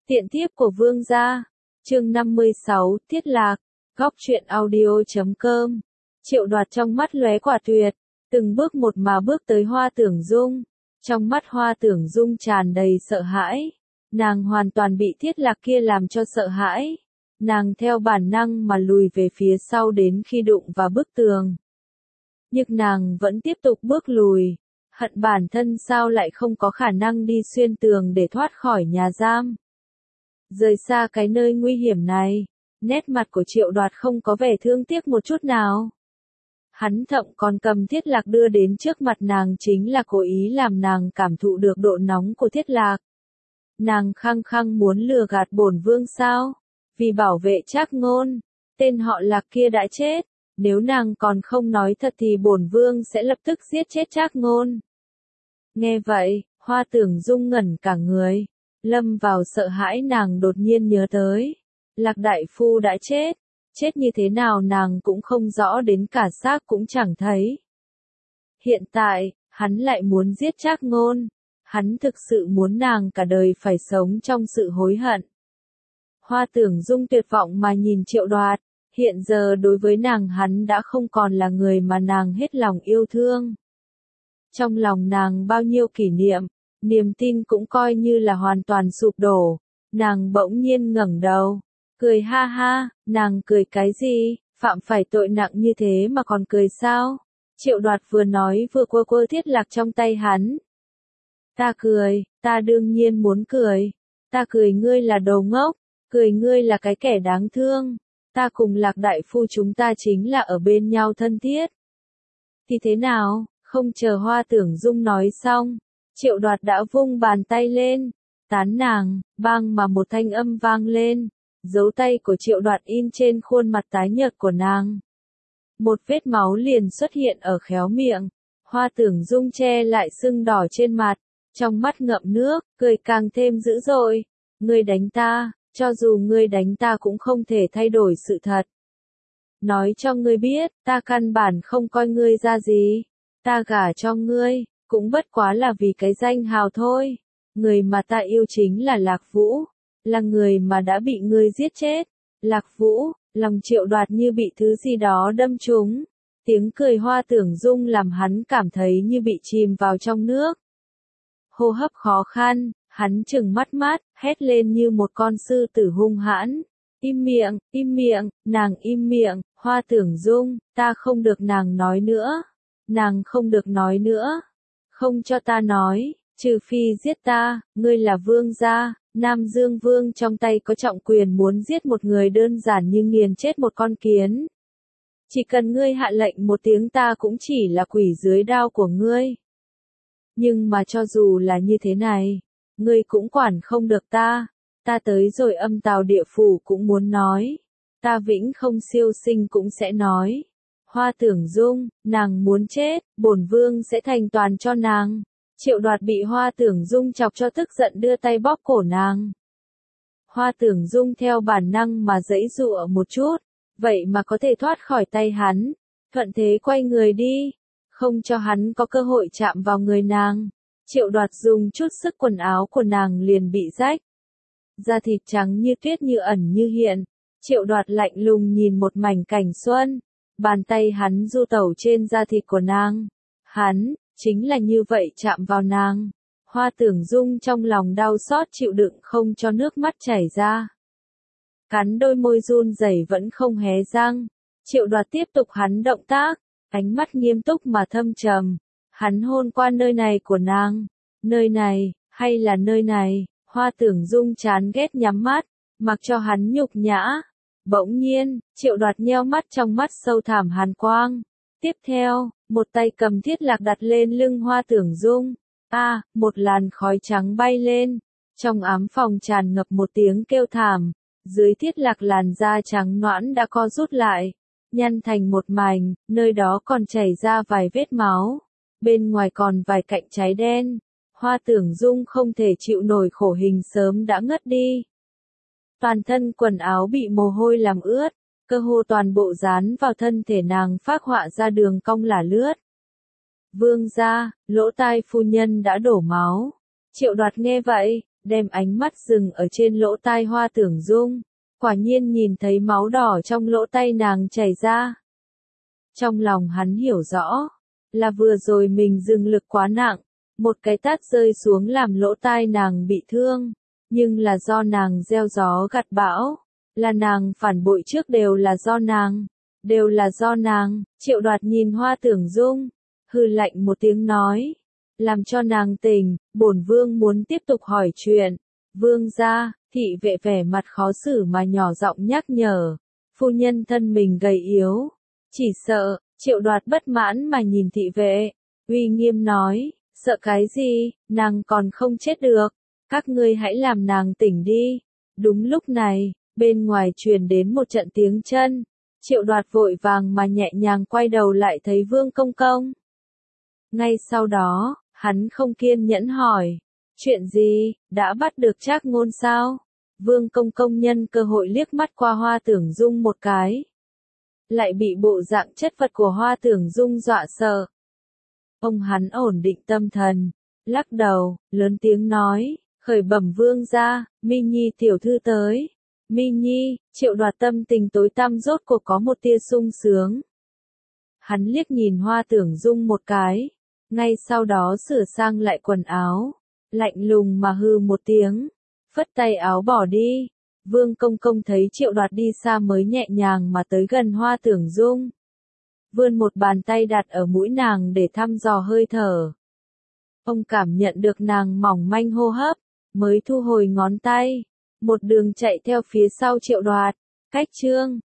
Tiện thiếp của vương gia. Chương 56, Tiết Lạc. Góc truyện audio.com. Triệu Đoạt trong mắt lóe quả tuyệt, từng bước một mà bước tới Hoa Tưởng Dung. Trong mắt Hoa Tưởng Dung tràn đầy sợ hãi. Nàng hoàn toàn bị Tiết Lạc kia làm cho sợ hãi. Nàng theo bản năng mà lùi về phía sau đến khi đụng vào bức tường. Nhưng nàng vẫn tiếp tục bước lùi. Hận bản thân sao lại không có khả năng đi xuyên tường để thoát khỏi nhà giam. Rời xa cái nơi nguy hiểm này, nét mặt của Triệu Đoạt không có vẻ thương tiếc một chút nào. Hắn thậm còn cầm Thiết Lạc đưa đến trước mặt nàng chính là cố ý làm nàng cảm thụ được độ nóng của Thiết Lạc. Nàng khăng khăng muốn lừa gạt bổn vương sao? Vì bảo vệ Trác Ngôn, tên họ Lạc kia đã chết. Nếu nàng còn không nói thật thì bổn vương sẽ lập tức giết chết Trác Ngôn. Nghe vậy, Hoa Tưởng Dung ngẩn cả người. Lâm vào sợ hãi, nàng đột nhiên nhớ tới. Lạc đại phu đã chết. Chết như thế nào nàng cũng không rõ, đến cả xác cũng chẳng thấy. Hiện tại, hắn lại muốn giết Trác Ngôn. Hắn thực sự muốn nàng cả đời phải sống trong sự hối hận. Hoa Tưởng Dung tuyệt vọng mà nhìn Triệu Đoạt. Hiện giờ đối với nàng hắn đã không còn là người mà nàng hết lòng yêu thương. Trong lòng nàng bao nhiêu kỷ niệm, niềm tin cũng coi như là hoàn toàn sụp đổ. Nàng bỗng nhiên ngẩng đầu, cười ha ha. Nàng cười cái gì? Phạm phải tội nặng như thế mà còn cười sao? Triệu Đoạt vừa nói vừa quơ quơ Thiết Lạc trong tay hắn. Ta cười, ta đương nhiên muốn cười. Ta cười ngươi là đồ ngốc, cười ngươi là cái kẻ đáng thương. Ta cùng Lạc đại phu chúng ta chính là ở bên nhau thân thiết. Thì thế nào? Không chờ Hoa Tưởng Dung nói xong, Triệu Đoạt đã vung bàn tay lên, tán nàng. Bang mà một thanh âm vang lên, dấu tay của Triệu Đoạt in trên khuôn mặt tái nhợt của nàng. Một vết máu liền xuất hiện ở khéo miệng. Hoa Tưởng Dung che lại sưng đỏ trên mặt, trong mắt ngậm nước, cười càng thêm dữ dội. Ngươi đánh ta, cho dù ngươi đánh ta cũng không thể thay đổi sự thật. Nói cho ngươi biết, ta căn bản không coi ngươi ra gì. Ta gả cho ngươi, cũng bất quá là vì cái danh hào thôi. Người mà ta yêu chính là Lạc Vũ, là người mà đã bị ngươi giết chết. Lạc Vũ, lòng Triệu Đoạt như bị thứ gì đó đâm trúng. Tiếng cười Hoa Tưởng Dung làm hắn cảm thấy như bị chìm vào trong nước. Hô hấp khó khăn, hắn trừng mắt, hét lên như một con sư tử hung hãn. Im miệng, nàng im miệng. Hoa Tưởng Dung, ta không được nàng nói nữa. Nàng không được nói nữa. Không cho ta nói, trừ phi giết ta. Ngươi là vương gia, Nam Dương Vương trong tay có trọng quyền, muốn giết một người đơn giản như nghiền chết một con kiến. Chỉ cần ngươi hạ lệnh một tiếng ta cũng chỉ là quỷ dưới đao của ngươi. Nhưng mà cho dù là như thế này, ngươi cũng quản không được ta. Ta tới rồi âm tào địa phủ cũng muốn nói. Ta vĩnh không siêu sinh cũng sẽ nói. Hoa Tưởng Dung, nàng muốn chết, bổn vương sẽ thành toàn cho nàng. Triệu Đoạt bị Hoa Tưởng Dung chọc cho tức giận, đưa tay bóp cổ nàng. Hoa Tưởng Dung theo bản năng mà giãy giụa một chút, vậy mà có thể thoát khỏi tay hắn. Thuận thế quay người đi, không cho hắn có cơ hội chạm vào người nàng. Triệu Đoạt dùng chút sức, quần áo của nàng liền bị rách. Da thịt trắng như tuyết, như ẩn như hiện. Triệu Đoạt lạnh lùng nhìn một mảnh cảnh xuân. Bàn tay hắn du tẩu trên da thịt của nàng. Hắn, chính là như vậy chạm vào nàng. Hoa Tưởng Dung trong lòng đau xót chịu đựng không cho nước mắt chảy ra. Cắn đôi môi run rẩy vẫn không hé răng. Triệu Đoạt tiếp tục hắn động tác, ánh mắt nghiêm túc mà thâm trầm. Hắn hôn qua nơi này của nàng. Nơi này, hay là nơi này? Hoa Tưởng Dung chán ghét nhắm mắt, mặc cho hắn nhục nhã. Bỗng nhiên, Triệu Đoạt nheo mắt, trong mắt sâu thẳm hàn quang. Tiếp theo, một tay cầm Thiết Lạc đặt lên lưng Hoa Tưởng Dung. Một làn khói trắng bay lên. Trong ám phòng tràn ngập một tiếng kêu thảm. Dưới Thiết Lạc làn da trắng nõn đã co rút lại, nhăn thành một mảnh, nơi đó còn chảy ra vài vết máu. Bên ngoài còn vài cạnh cháy đen. Hoa Tưởng Dung không thể chịu nổi khổ hình, sớm đã ngất đi. Toàn thân quần áo bị mồ hôi làm ướt, cơ hồ toàn bộ dán vào thân thể nàng, phác họa ra đường cong lả lướt. Vương gia, lỗ tai phu nhân đã đổ máu. Triệu Đoạt nghe vậy, đem ánh mắt dừng ở trên lỗ tai Hoa Tưởng Dung, quả nhiên nhìn thấy máu đỏ trong lỗ tai nàng chảy ra. Trong lòng hắn hiểu rõ, là vừa rồi mình dừng lực quá nặng, một cái tát rơi xuống làm lỗ tai nàng bị thương, nhưng là do nàng gieo gió gặt bão, là nàng phản bội trước đều là do nàng, đều là do nàng. Triệu Đoạt nhìn Hoa Tưởng Dung, hừ lạnh một tiếng nói, làm cho nàng tỉnh, bổn vương muốn tiếp tục hỏi chuyện. Vương gia, thị vệ vẻ mặt khó xử mà nhỏ giọng nhắc nhở, phu nhân thân mình gầy yếu, chỉ sợ. Triệu Đoạt bất mãn mà nhìn thị vệ, uy nghiêm nói, sợ cái gì, nàng còn không chết được, các ngươi hãy làm nàng tỉnh đi. Đúng lúc này, bên ngoài truyền đến một trận tiếng chân, Triệu Đoạt vội vàng mà nhẹ nhàng quay đầu lại thấy Vương Công Công. Ngay sau đó, hắn không kiên nhẫn hỏi, chuyện gì, đã bắt được Trác Ngôn sao? Vương Công Công nhân cơ hội liếc mắt qua Hoa Tưởng Dung một cái, lại bị bộ dạng chất vật của Hoa Tưởng Dung dọa sợ. Ông hắn ổn định tâm thần, lắc đầu, lớn tiếng nói, khởi bẩm vương gia, Mi Nhi tiểu thư tới. Mi Nhi, Triệu Đoạt tâm tình tối tăm rốt cuộc có một tia sung sướng. Hắn liếc nhìn Hoa Tưởng Dung một cái, ngay sau đó sửa sang lại quần áo, lạnh lùng mà hừ một tiếng, phất tay áo bỏ đi. Vương Công Công thấy Triệu Đoạt đi xa mới nhẹ nhàng mà tới gần Hoa Tưởng Dung, vươn một bàn tay đặt ở mũi nàng để thăm dò hơi thở. Ông cảm nhận được nàng mỏng manh hô hấp, mới thu hồi ngón tay, một đường chạy theo phía sau Triệu Đoạt. Cách chương